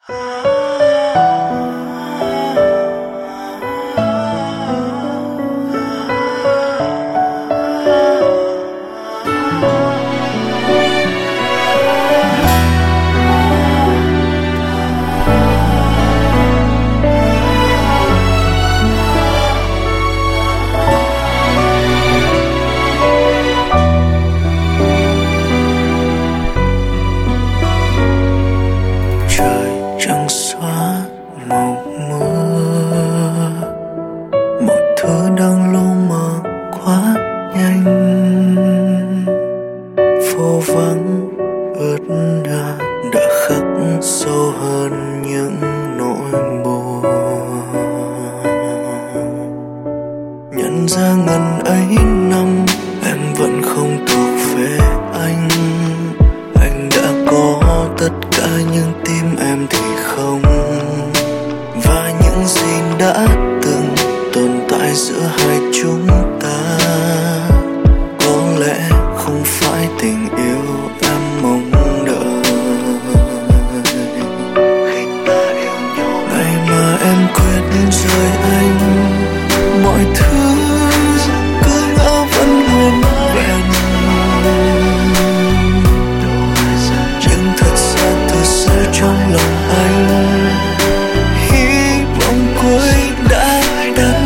Trời trăng xóa màu mưa, mọi thứ đang lu mờ quá nhanh. Phố vắng ướt đà đã khắc sâu hơn những nỗi buồn. Nhận ra ngần ấy năm em vẫn không thuộc về anh. Anh đã có tất cả nhưng tim em thì không. Và những gì đã từng tồn tại giữa hai chúng ta có lẽ không phải tình yêu em mong đợi. Ngày mà em quyết rời anh, mọi thứ cứ ngỡ vẫn nguyên vẹn. Nhưng thật ra từ sâu trong lòng anh, hy vọng cuối đã tắt.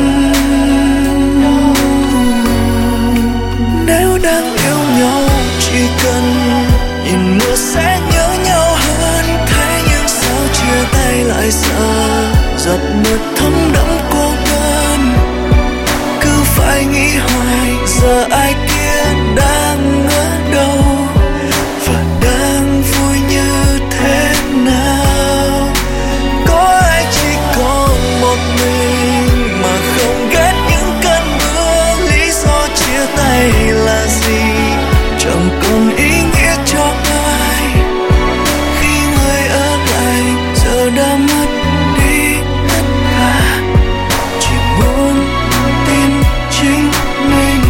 Nếu đang yêu nhau chỉ cần nhìn mưa sẽ nhớ nhau hơn. Thế nhưng sao chia tay lại sợ giọt mưa thấm đẫm cô đơn. Cứ phải nghĩ hoài giờ ai kia đang ở đâu và đang vui như thế nào. Có ai chỉ có một mình mà không ghét những cơn mưa. Lý do chia tay là gì chẳng còn ý nghĩa cho ai khi người ở lại giờ đã mất đi tất cả. Chỉ muốn tin chính mình.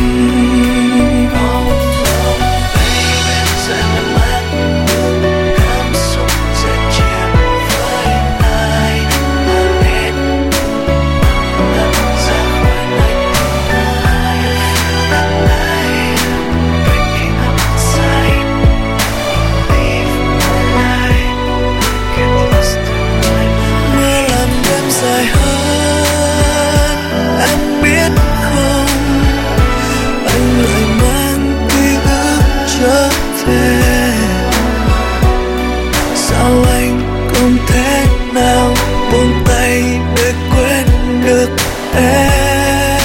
Sẽ mất mát những cảm xúc sẽ chia với ai mà hết đặt ra khỏi lạnh ai. That night breaking up inside, leave my life, get lost in my mind. Mưa làm đêm dài hơn, em biết không? Anh lại mang ký ức trở về. Sao anh không thể nào buông tay để quên được em?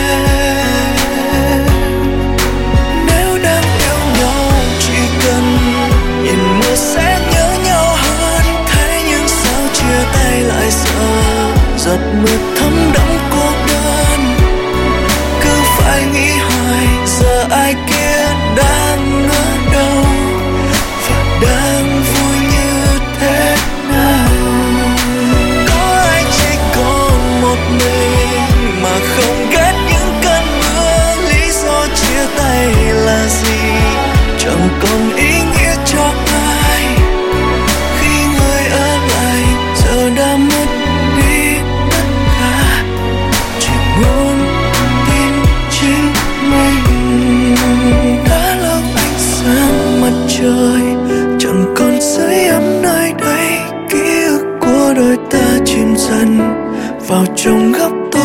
Nếu đang yêu nhau chỉ cần nhìn mưa sẽ nhớ nhau hơn. Thế nhưng sao chia tay lại sợ giọt mưa thấm đẫm cô đơn. Cứ phải nghĩ hoài giờ ai kia đang ở đâu và đang vui như thế nào. Có ai chỉ có một mình mà không ghét những cơn mưa. Lý do chia tay là gì chẳng còn ý nghĩa cho ai khi người ở lại giờ đã mất đi tất cả. Chỉ muốn tin chính mình. Đã lâu ánh sáng mặt trời chẳng còn sưởi ấm nơi đây. Ký ức của đôi ta chìm dần vào trong góc